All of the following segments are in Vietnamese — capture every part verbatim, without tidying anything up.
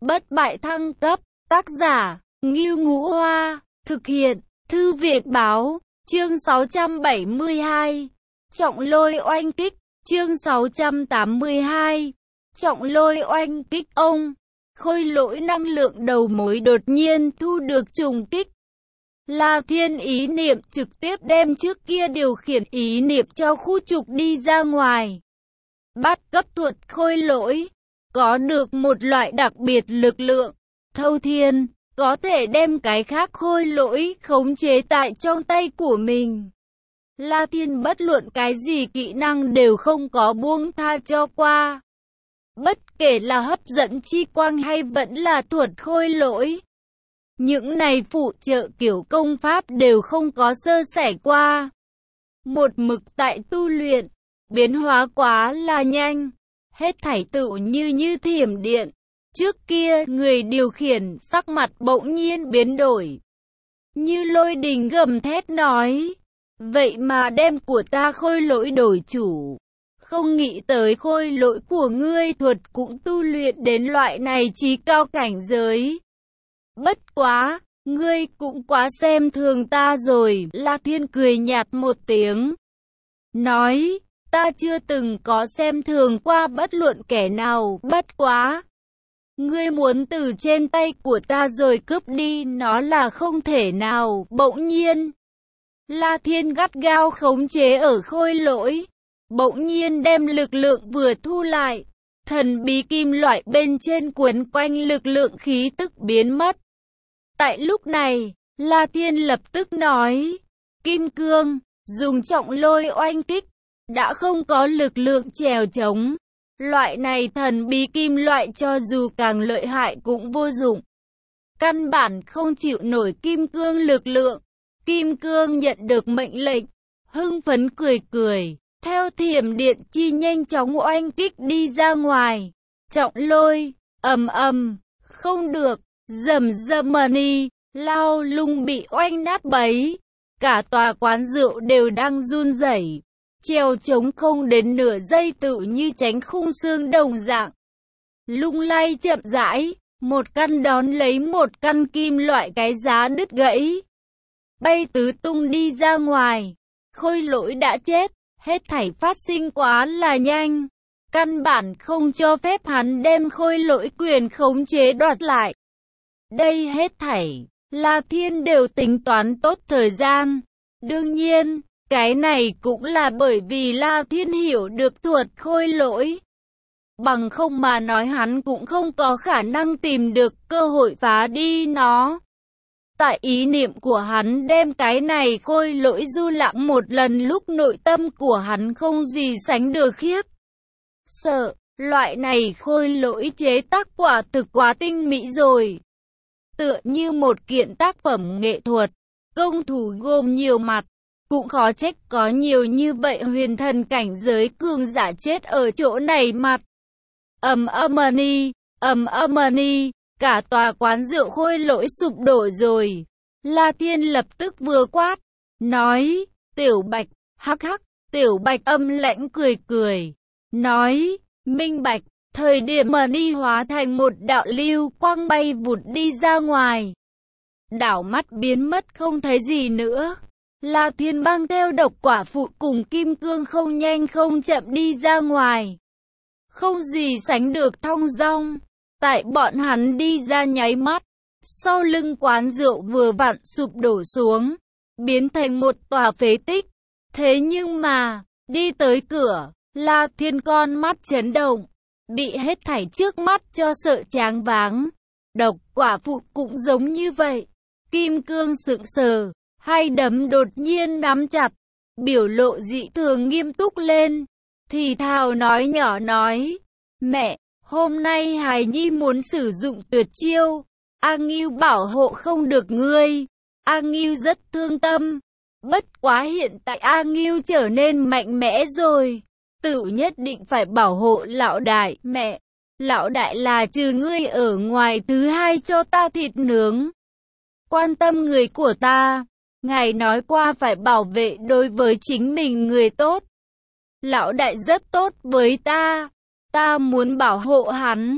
Bất bại thăng cấp, tác giả, Ngưu Ngũ Hoa, thực hiện, Thư viện Báo, chương sáu trăm bảy mươi hai, Trọng Lôi Oanh Kích, chương sáu trăm tám mươi hai, Trọng Lôi Oanh Kích. Ông, khôi lỗi năng lượng đầu mối đột nhiên thu được trùng kích. La Thiên ý niệm trực tiếp đem trước kia điều khiển ý niệm cho khu trục đi ra ngoài. Bát cấp thuật khôi lỗi, có được một loại đặc biệt lực lượng, thâu thiên, có thể đem cái khác khôi lỗi khống chế tại trong tay của mình. La Thiên bất luận cái gì kỹ năng đều không có buông tha cho qua. Bất kể là hấp dẫn chi quang hay vẫn là thuật khôi lỗi. Những này phụ trợ kiểu công pháp đều không có sơ sẩy qua. Một mực tại tu luyện, biến hóa quá là nhanh. Hết thảy tựu như như thiểm điện. Trước kia người điều khiển sắc mặt bỗng nhiên biến đổi. Như lôi đình gầm thét nói. Vậy mà đem của ta khôi lỗi đổi chủ. Không nghĩ tới khôi lỗi của ngươi thuật cũng tu luyện đến loại này chí cao cảnh giới. Bất quá, ngươi cũng quá xem thường ta rồi. La Thiên cười nhạt một tiếng. Nói, ta chưa từng có xem thường qua bất luận kẻ nào. Bất quá, ngươi muốn từ trên tay của ta rồi cướp đi nó là không thể nào. Bỗng nhiên, La Thiên gắt gao khống chế ở khôi lỗi. Bỗng nhiên đem lực lượng vừa thu lại. Thần bí kim loại bên trên quấn quanh lực lượng khí tức biến mất. Tại lúc này, La Thiên lập tức nói, Kim Cương, dùng trọng lôi oanh kích, đã không có lực lượng chèo chống. Loại này thần bí kim loại cho dù càng lợi hại cũng vô dụng. Căn bản không chịu nổi kim cương lực lượng. Kim Cương nhận được mệnh lệnh, hưng phấn cười cười, theo thiểm điện chi nhanh chóng oanh kích đi ra ngoài. Trọng lôi, ầm ầm, không được, rầm rầm mani, lao lung bị oanh nát bấy. Cả tòa quán rượu đều đang run rẩy, treo trống không đến nửa giây tự như tránh khung xương đồng dạng. Lung lay chậm rãi, một căn đón lấy một căn kim loại cái giá đứt gãy. Bay tứ tung đi ra ngoài, khôi lỗi đã chết, hết thảy phát sinh quá là nhanh. Căn bản không cho phép hắn đem khôi lỗi quyền khống chế đoạt lại. Đây hết thảy, La Thiên đều tính toán tốt thời gian. Đương nhiên, cái này cũng là bởi vì La Thiên hiểu được thuật khôi lỗi. Bằng không mà nói hắn cũng không có khả năng tìm được cơ hội phá đi nó. Tại ý niệm của hắn đem cái này khôi lỗi du lãm một lần lúc nội tâm của hắn không gì sánh được khiếp sợ. Loại này khôi lỗi chế tác quả thực quá tinh mỹ rồi. Tựa như một kiện tác phẩm nghệ thuật, công thủ gồm nhiều mặt. Cũng khó trách có nhiều như vậy huyền thần cảnh giới cường giả chết ở chỗ này mặt. Ầm âm-ni, ầm âm-ni. Cả tòa quán rượu khôi lỗi sụp đổ rồi. La Thiên lập tức vừa quát, nói, Tiểu Bạch, hắc hắc. Tiểu Bạch âm lãnh cười cười, nói, minh bạch. Thời điểm mà đi hóa thành một đạo lưu quang bay vụt đi ra ngoài. Đảo mắt biến mất không thấy gì nữa. La Thiên mang theo độc quả phụ cùng kim cương không nhanh không chậm đi ra ngoài. Không gì sánh được thong dong. Tại bọn hắn đi ra nháy mắt, sau lưng quán rượu vừa vặn sụp đổ xuống, biến thành một tòa phế tích. Thế nhưng mà, đi tới cửa, La Thiên con mắt chấn động, bị hết thảy trước mắt cho sợ choáng váng. Độc quả phụ cũng giống như vậy. Kim Cương sững sờ, hai đấm đột nhiên nắm chặt, biểu lộ dị thường nghiêm túc lên, thì thào nói nhỏ nói, mẹ. Hôm nay Hài Nhi muốn sử dụng tuyệt chiêu, A Ngưu bảo hộ không được ngươi. A Ngưu rất thương tâm. Bất quá hiện tại A Ngưu trở nên mạnh mẽ rồi, tự nhất định phải bảo hộ lão đại. Mẹ, lão đại là trừ ngươi ở ngoài thứ hai cho ta thịt nướng. Quan tâm người của ta, ngài nói qua phải bảo vệ đối với chính mình người tốt. Lão đại rất tốt với ta. Ta muốn bảo hộ hắn.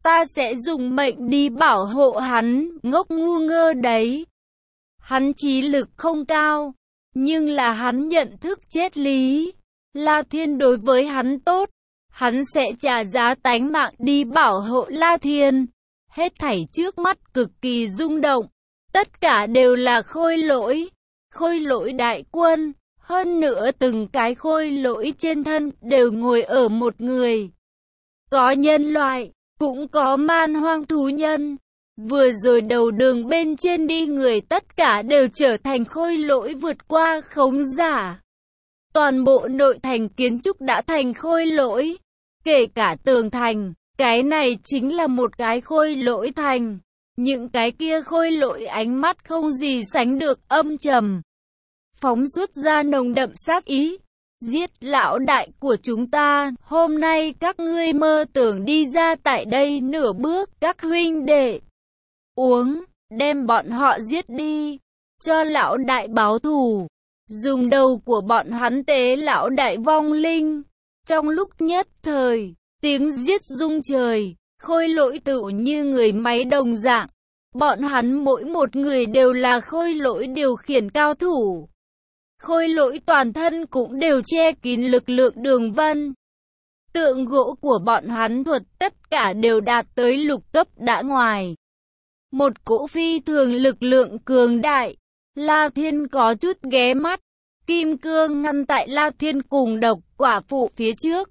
ta sẽ dùng mệnh đi bảo hộ hắn, ngốc ngu ngơ đấy. Hắn trí lực không cao, nhưng là hắn nhận thức triết lý. La Thiên đối với hắn tốt, hắn sẽ trả giá tánh mạng đi bảo hộ La Thiên. Hết thảy trước mắt cực kỳ rung động, tất cả đều là khôi lỗi, khôi lỗi đại quân, hơn nữa từng cái khôi lỗi trên thân đều ngồi ở một người. Có nhân loại, cũng có man hoang thú nhân. Vừa rồi đầu đường bên trên đi người tất cả đều trở thành khôi lỗi vượt qua khống giả. Toàn bộ nội thành kiến trúc đã thành khôi lỗi, kể cả tường thành, cái này chính là một cái khôi lỗi thành. Những cái kia khôi lỗi ánh mắt không gì sánh được âm trầm, phóng xuất ra nồng đậm sát ý. Giết lão đại của chúng ta, hôm nay các ngươi mơ tưởng đi ra tại đây nửa bước, các huynh đệ. Uống, đem bọn họ giết đi, cho lão đại báo thù. Dùng đầu của bọn hắn tế lão đại vong linh. Trong lúc nhất thời, tiếng giết rung trời, khôi lỗi tự như người máy đồng dạng. Bọn hắn mỗi một người đều là khôi lỗi điều khiển cao thủ. Khôi lỗi toàn thân cũng đều che kín lực lượng đường vân. Tượng gỗ của bọn hắn thuật tất cả đều đạt tới lục cấp đã ngoài. Một cỗ phi thường lực lượng cường đại. La Thiên có chút ghé mắt. Kim cương ngăn tại La Thiên cùng độc quả phụ phía trước.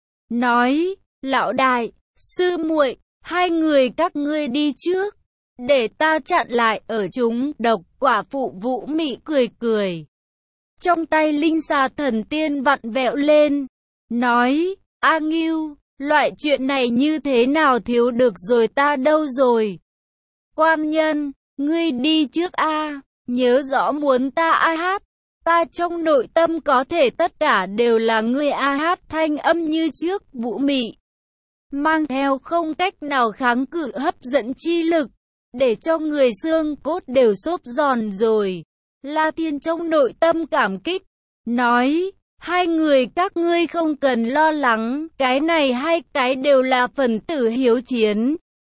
Nói, lão đại, sư muội, hai người các ngươi đi trước. Để ta chặn lại ở chúng. Độc quả phụ Vũ Mị cười cười. Trong tay linh xà thần tiên vặn vẹo lên. Nói, A Ngưu, loại chuyện này như thế nào thiếu được rồi ta đâu rồi. Quan nhân, ngươi đi trước a, nhớ rõ muốn ta a hát. Ta trong nội tâm có thể tất cả đều là ngươi a hát thanh âm như trước. Vũ Mị mang theo không cách nào kháng cự hấp dẫn chi lực, để cho người xương cốt đều xốp giòn rồi. La Thiên trong nội tâm cảm kích, nói, hai người các ngươi không cần lo lắng, cái này hai cái đều là phần tử hiếu chiến.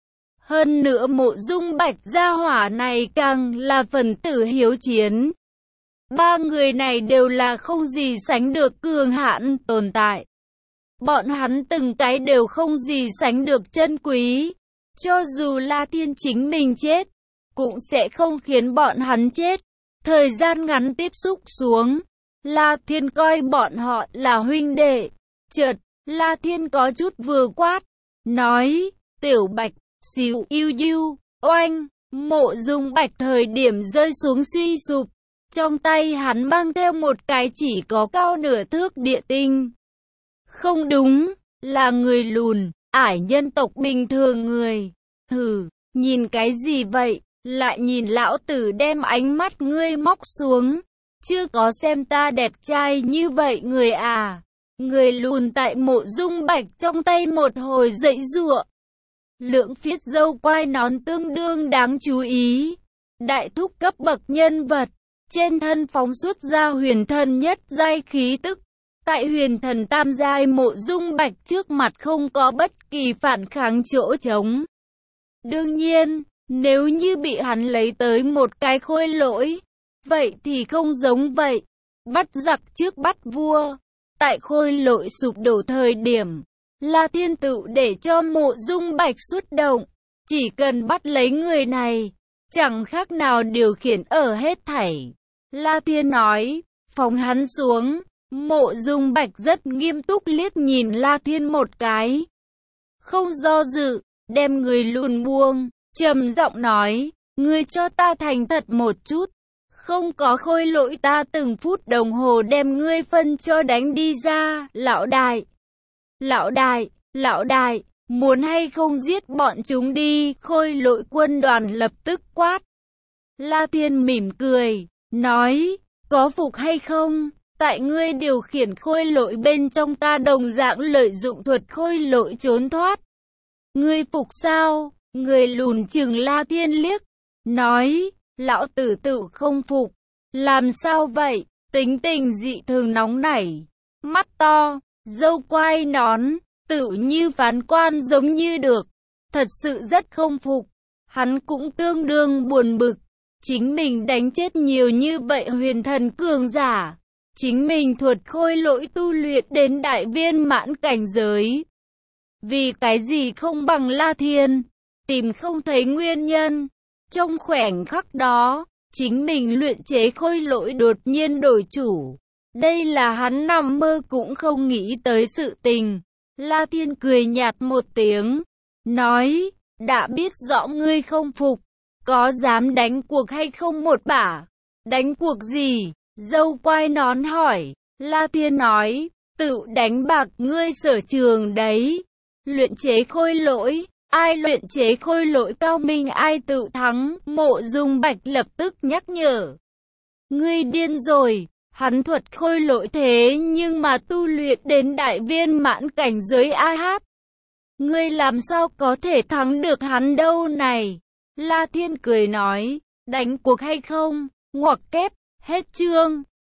Hơn nữa Mộ Dung Bạch gia hỏa này càng là phần tử hiếu chiến. Ba người này đều là không gì sánh được cường hãn tồn tại. Bọn hắn từng cái đều không gì sánh được chân quý. Cho dù La Thiên chính mình chết, cũng sẽ không khiến bọn hắn chết. Thời gian ngắn tiếp xúc xuống, La Thiên coi bọn họ là huynh đệ. Chợt, La Thiên có chút vừa quát, nói, Tiểu Bạch, xíu yêu yêu, oanh, Mộ Dung Bạch thời điểm rơi xuống suy sụp. Trong tay hắn mang theo một cái chỉ có cao nửa thước địa tinh. Không đúng, là người lùn, ải nhân tộc bình thường người. Hừ, nhìn cái gì vậy? Lại nhìn lão tử đem ánh mắt ngươi móc xuống. Chưa có xem ta đẹp trai như vậy người à. Người lùn tại Mộ Dung Bạch trong tay một hồi dậy giụa. Lượng phiết dâu quai nón tương đương đáng chú ý. Đại thúc cấp bậc nhân vật. Trên thân phóng xuất ra huyền thần nhất giai khí tức. Tại huyền thần tam giai Mộ Dung Bạch trước mặt không có bất kỳ phản kháng chỗ trống. Đương nhiên, nếu như bị hắn lấy tới một cái khôi lỗi, vậy thì không giống vậy. Bắt giặc trước bắt vua. Tại khôi lỗi sụp đổ thời điểm, La Thiên tự để cho Mộ Dung Bạch xuất động. Chỉ cần bắt lấy người này, chẳng khác nào điều khiển ở hết thảy. La Thiên nói, phóng hắn xuống. Mộ Dung Bạch rất nghiêm túc liếc nhìn La Thiên một cái. Không do dự, đem người lùn buông, trầm giọng nói, ngươi cho ta thành thật một chút. Không có khôi lỗi ta từng phút đồng hồ đem ngươi phân cho đánh đi ra. Lão đại, lão đại, lão đại, muốn hay không giết bọn chúng đi. Khôi lỗi quân đoàn lập tức quát. La Thiên mỉm cười, nói, có phục hay không? Tại ngươi điều khiển khôi lỗi bên trong ta đồng dạng lợi dụng thuật khôi lỗi trốn thoát. Ngươi phục sao? Người lùn chừng La Thiên liếc, nói, lão tử tử không phục. Làm sao vậy? Tính tình dị thường nóng nảy, mắt to, râu quai nón, tự như phán quan giống như được. thật sự rất không phục. Hắn cũng tương đương buồn bực. Chính mình đánh chết nhiều như vậy huyền thần cường giả. Chính mình thuật khôi lỗi tu luyện đến đại viên mãn cảnh giới. Vì cái gì không bằng La Thiên? Tìm không thấy nguyên nhân. Trong khoảnh khắc đó, chính mình luyện chế khôi lỗi đột nhiên đổi chủ. Đây là hắn nằm mơ cũng không nghĩ tới sự tình. La Thiên cười nhạt một tiếng, nói, đã biết rõ ngươi không phục, có dám đánh cuộc hay không một bả? Đánh cuộc gì? Dâu quai nón hỏi. La Thiên nói, tự đánh bạc ngươi sở trường đấy. Luyện chế khôi lỗi, ai luyện chế khôi lỗi cao minh ai tự thắng. Mộ Dung Bạch lập tức nhắc nhở. Ngươi điên rồi, hắn thuật khôi lỗi thế nhưng mà tu luyện đến đại viên mãn cảnh giới a hát. Ngươi làm sao có thể thắng được hắn đâu này? La Thiên cười nói, đánh cuộc hay không? Ngoặc kép, hết chương.